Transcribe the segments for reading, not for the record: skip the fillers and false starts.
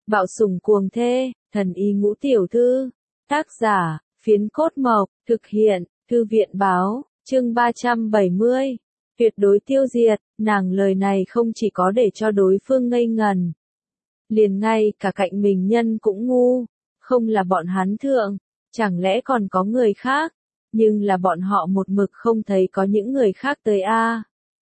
Bạo sủng cuồng thê, thần y ngũ tiểu thư. Tác giả, Phiến Cốt Mộc, thực hiện, Thư viện báo, chương 370. Tuyệt đối tiêu diệt, nàng lời này không chỉ có để cho đối phương ngây ngần. Liền ngay cả cạnh mình nhân cũng ngu, không là bọn hắn thượng, chẳng lẽ còn có người khác, nhưng là bọn họ một mực không thấy có những người khác tới a.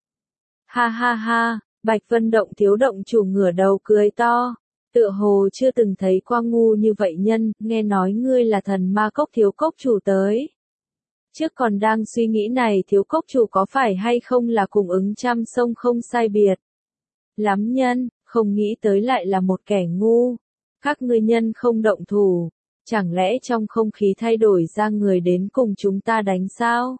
Ha ha ha, Bạch Vân Động thiếu động chủ ngửa đầu cười to. Tựa hồ chưa từng thấy qua ngu như vậy nhân, nghe nói ngươi là thần ma cốc thiếu cốc chủ tới. Trước còn đang suy nghĩ này thiếu cốc chủ có phải hay không là cùng ứng trăm sông không sai biệt. Lắm nhân, không nghĩ tới lại là một kẻ ngu. Các ngươi nhân không động thủ, chẳng lẽ trong không khí thay đổi ra người đến cùng chúng ta đánh sao?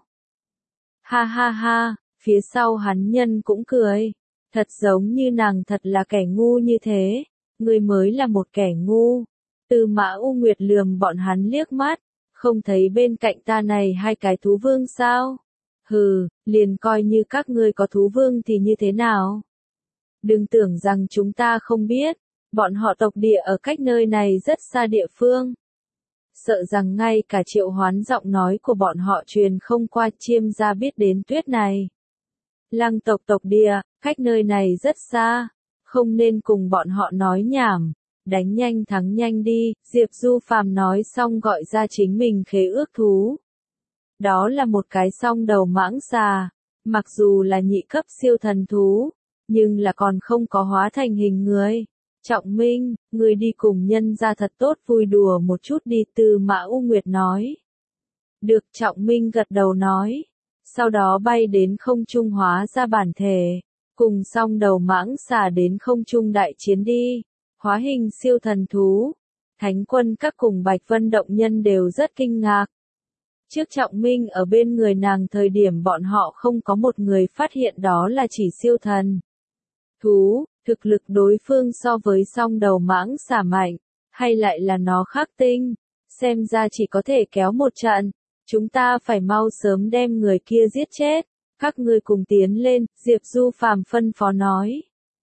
Ha ha ha, phía sau hắn nhân cũng cười. Thật giống như nàng thật là kẻ ngu như thế. Ngươi mới là một kẻ ngu. Tư Mã U Nguyệt lườm bọn hắn liếc mắt, không thấy bên cạnh ta này hai cái thú vương sao? Hừ, liền coi như các ngươi có thú vương thì như thế nào? Đừng tưởng rằng chúng ta không biết, bọn họ tộc địa ở cách nơi này rất xa địa phương. Sợ rằng ngay cả triệu hoán giọng nói của bọn họ truyền không qua Chiêm gia biết đến tuyết này. Lăng tộc tộc địa, cách nơi này rất xa. Không nên cùng bọn họ nói nhảm, đánh nhanh thắng nhanh đi, Diệp Du Phàm nói xong gọi ra chính mình khế ước thú. Đó là một cái song đầu mãng xà, mặc dù là nhị cấp siêu thần thú, nhưng là còn không có hóa thành hình người. Trọng Minh, người đi cùng nhân ra thật tốt vui đùa một chút đi, Tư Mã U Nguyệt nói. Được, Trọng Minh gật đầu nói, sau đó bay đến không trung hóa ra bản thể. Cùng song đầu mãng xà đến không trung đại chiến đi, hóa hình siêu thần thú. Thánh quân các cùng Bạch Vân Động nhân đều rất kinh ngạc. Trước Trọng Minh ở bên người nàng thời điểm bọn họ không có một người phát hiện đó là chỉ siêu thần thú, thực lực đối phương so với song đầu mãng xà mạnh, hay lại là nó khắc tinh, xem ra chỉ có thể kéo một trận, chúng ta phải mau sớm đem người kia giết chết. Các ngươi cùng tiến lên, Diệp Du Phàm phân phó nói.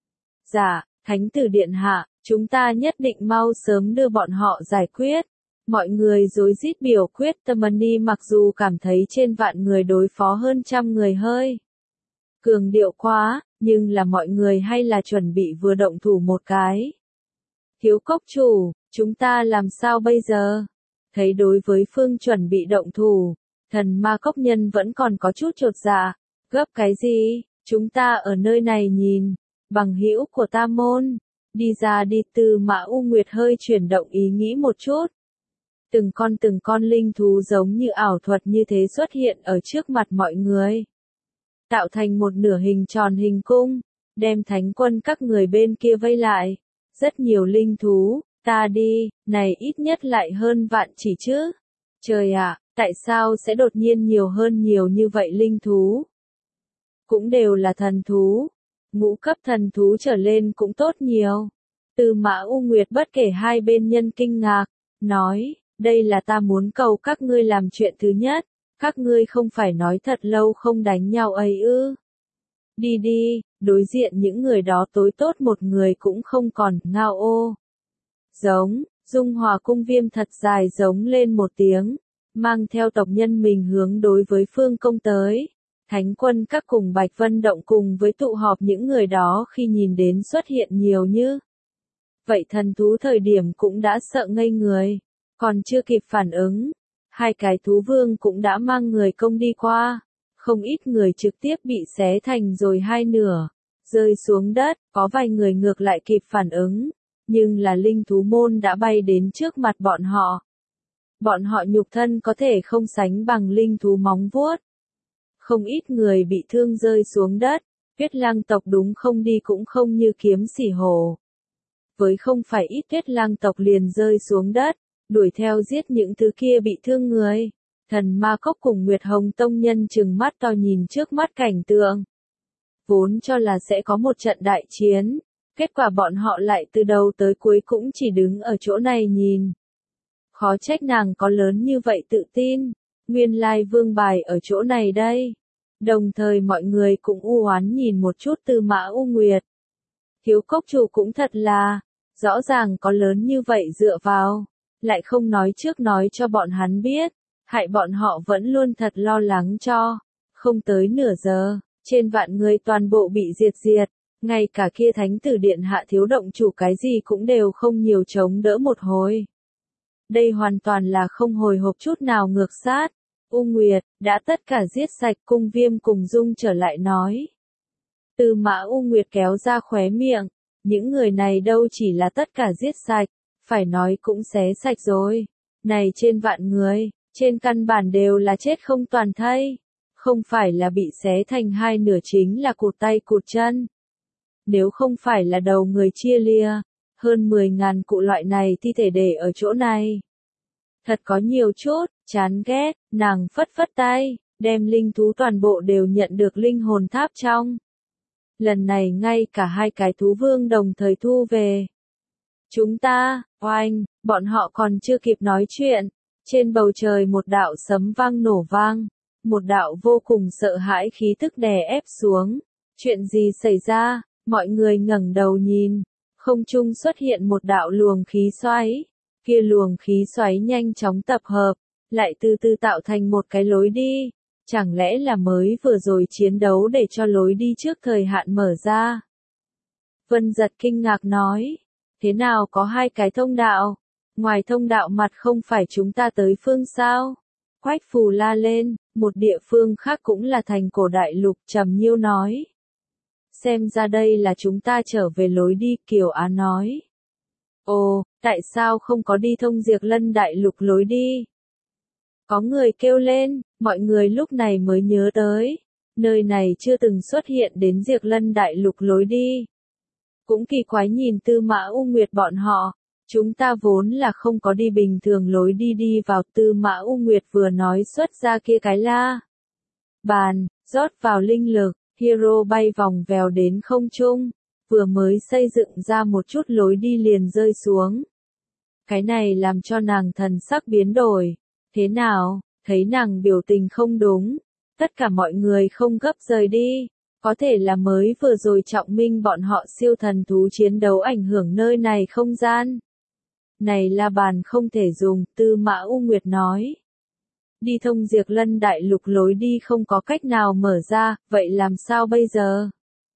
Dạ, Thánh tử điện hạ, chúng ta nhất định mau sớm đưa bọn họ giải quyết. Mọi người rối rít biểu quyết, Tamani mặc dù cảm thấy trên vạn người đối phó hơn trăm người hơi cường điệu quá, nhưng là mọi người hay là chuẩn bị vừa động thủ một cái. Thiếu cốc chủ, chúng ta làm sao bây giờ? Thấy đối với phương chuẩn bị động thủ, thần ma cốc nhân vẫn còn có chút chột dạ. Gấp cái gì, chúng ta ở nơi này nhìn, bằng hữu của ta môn, đi ra đi. Tư Mã U Nguyệt hơi chuyển động ý nghĩ một chút. Từng con linh thú giống như ảo thuật như thế xuất hiện ở trước mặt mọi người. Tạo thành một nửa hình tròn hình cung, đem thánh quân các người bên kia vây lại. Rất nhiều linh thú, ta đi, này ít nhất lại hơn vạn chỉ chứ. Trời ạ, tại sao sẽ đột nhiên nhiều hơn nhiều như vậy linh thú? Cũng đều là thần thú, ngũ cấp thần thú trở lên cũng tốt nhiều. Tư Mã U Nguyệt bất kể hai bên nhân kinh ngạc, nói, đây là ta muốn cầu các ngươi làm chuyện thứ nhất, các ngươi không phải nói thật lâu không đánh nhau ấy ư. Đi đi, đối diện những người đó tối tốt một người cũng không còn, ngao ô. Giống, Dung Hòa cung viêm thật dài giống lên một tiếng, mang theo tộc nhân mình hướng đối với phương công tới. Thánh quân các cùng Bạch Vân Động cùng với tụ họp những người đó khi nhìn đến xuất hiện nhiều như vậy thần thú thời điểm cũng đã sợ ngây người, còn chưa kịp phản ứng, hai cái thú vương cũng đã mang người công đi qua, không ít người trực tiếp bị xé thành rồi hai nửa, rơi xuống đất, có vài người ngược lại kịp phản ứng, nhưng là linh thú môn đã bay đến trước mặt bọn họ. Bọn họ nhục thân có thể không sánh bằng linh thú móng vuốt. Không ít người bị thương rơi xuống đất, Tuyết Lang tộc đúng không đi cũng không như kiếm xỉ hổ. Với không phải ít Tuyết Lang tộc liền rơi xuống đất, đuổi theo giết những thứ kia bị thương người. Thần ma cốc cùng Nguyệt Hồng Tông nhân trừng mắt to nhìn trước mắt cảnh tượng. Vốn cho là sẽ có một trận đại chiến, kết quả bọn họ lại từ đầu tới cuối cũng chỉ đứng ở chỗ này nhìn. Khó trách nàng có lớn như vậy tự tin. Nguyên lai vương bài ở chỗ này đây. Đồng thời mọi người cũng u oán nhìn một chút Tư Mã U Nguyệt. Thiếu cốc chủ cũng thật là, Rõ ràng có lớn như vậy dựa vào, lại không nói trước nói cho bọn hắn biết, hại bọn họ vẫn luôn thật lo lắng cho. Không tới nửa giờ, trên vạn người toàn bộ bị diệt, ngay cả kia thánh tử điện hạ thiếu động chủ cái gì cũng đều không nhiều chống đỡ một hồi. Đây hoàn toàn là không hồi hộp chút nào ngược sát. U Nguyệt, đã tất cả giết sạch, Cung Viêm cùng Dung trở lại nói. Tư Mã U Nguyệt kéo ra khóe miệng, những người này đâu chỉ là tất cả giết sạch, phải nói cũng xé sạch rồi. Này trên vạn người, trên căn bản đều là chết không toàn thây, không phải là bị xé thành hai nửa chính là cụt tay cụt chân. Nếu không phải là đầu người chia lia, hơn 10.000 cụ loại này thi thể để ở chỗ này. Thật có nhiều chút, chán ghét, nàng phất phất tay, đem linh thú toàn bộ đều nhận được linh hồn tháp trong. Lần này ngay cả hai cái thú vương đồng thời thu về. Chúng ta, oanh, bọn họ còn chưa kịp nói chuyện. Trên bầu trời một đạo sấm vang nổ vang, một đạo vô cùng sợ hãi khí tức đè ép xuống. Chuyện gì xảy ra? Mọi người ngẩng đầu nhìn, không trung xuất hiện một đạo luồng khí xoáy. Kia luồng khí xoáy nhanh chóng tập hợp, lại từ từ tạo thành một cái lối đi. Chẳng lẽ là mới vừa rồi chiến đấu để cho lối đi trước thời hạn mở ra? Vân Giật kinh ngạc nói, thế nào có hai cái thông đạo? Ngoài thông đạo mặt không phải chúng ta tới phương sao? Quách Phù la lên, một địa phương khác cũng là thành cổ đại lục. Trầm Nhiêu nói. Xem ra đây là chúng ta trở về lối đi, Kiều Á nói. Ồ, tại sao không có đi thông Diệp Lân đại lục lối đi? Có người kêu lên, mọi người lúc này mới nhớ tới. Nơi này chưa từng xuất hiện đến Diệp Lân đại lục lối đi. Cũng kỳ quái nhìn Tư Mã U Nguyệt bọn họ. Chúng ta vốn là không có đi bình thường lối đi đi vào. Tư Mã U Nguyệt vừa nói xuất ra kia cái la bàn, rót vào linh lực, hero bay vòng vèo đến không trung, vừa mới xây dựng ra một chút lối đi liền rơi xuống. Cái này làm cho nàng thần sắc biến đổi. Thế nào, thấy nàng biểu tình không đúng, tất cả mọi người không gấp rời đi. Có thể là mới vừa rồi Trọng Minh bọn họ siêu thần thú chiến đấu ảnh hưởng nơi này không gian. Này là bàn không thể dùng, Tư Mã U Nguyệt nói. Đi thông Diệp Lân đại lục lối đi không có cách nào mở ra, vậy làm sao bây giờ?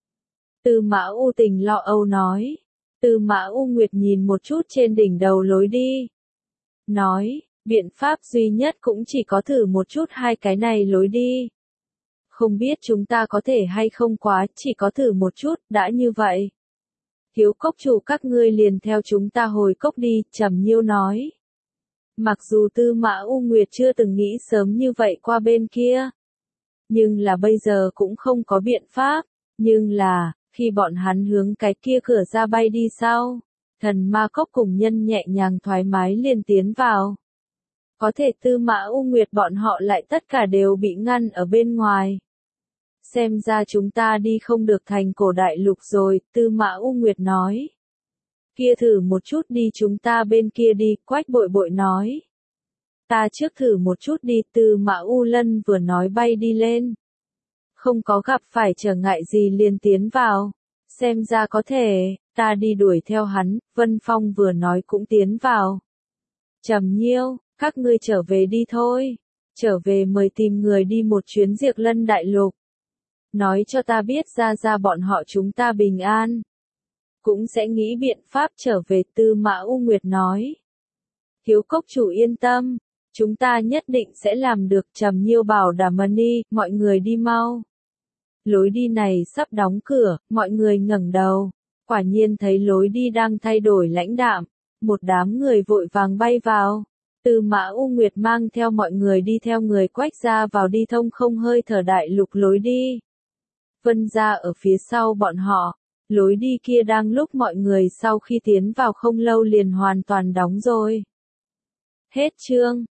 Tư Mã U Tình lo âu nói. Tư Mã U Nguyệt nhìn một chút trên đỉnh đầu lối đi. Nói, biện pháp duy nhất cũng chỉ có thử một chút hai cái này lối đi. Không biết chúng ta có thể hay không quá, chỉ có thử một chút, đã như vậy. Thiếu cốc chủ các ngươi liền theo chúng ta hồi cốc đi, Trầm Nhiêu nói. Mặc dù Tư Mã U Nguyệt chưa từng nghĩ sớm như vậy qua bên kia. Nhưng là bây giờ cũng không có biện pháp. Nhưng là, khi bọn hắn hướng cái kia cửa ra bay đi sau, thần ma cốc cùng nhân nhẹ nhàng thoải mái liền tiến vào. Có thể Tư Mã U Nguyệt bọn họ lại tất cả đều bị ngăn ở bên ngoài. Xem ra chúng ta đi không được thành cổ đại lục rồi, Tư Mã U Nguyệt nói. Kia thử một chút đi, chúng ta bên kia đi, Quách Bội Bội nói. Ta trước thử một chút đi, Tư Mã U Lân vừa nói bay đi lên. Không có gặp phải trở ngại gì liền tiến vào. Xem ra có thể, ta đi đuổi theo hắn, Vân Phong vừa nói cũng tiến vào. Trầm Nhiêu, các ngươi trở về đi thôi. Trở về mời tìm người đi một chuyến Diệp Lân đại lục. Nói cho ta biết ra bọn họ chúng ta bình an. Cũng sẽ nghĩ biện pháp trở về, Tư Mã U Nguyệt nói. Thiếu cốc chủ yên tâm, chúng ta nhất định sẽ làm được. Trầm Nhiêu bảo đảm đi, mọi người đi mau. Lối đi này sắp đóng cửa, mọi người ngẩng đầu. Quả nhiên thấy lối đi đang thay đổi lãnh đạm. Một đám người vội vàng bay vào. Tư Mã U Nguyệt mang theo mọi người đi theo người Quách ra vào đi thông không hơi thở đại lục lối đi. Vân ra ở phía sau bọn họ. Lối đi kia đang lúc mọi người sau khi tiến vào không lâu liền hoàn toàn đóng rồi. Hết chương.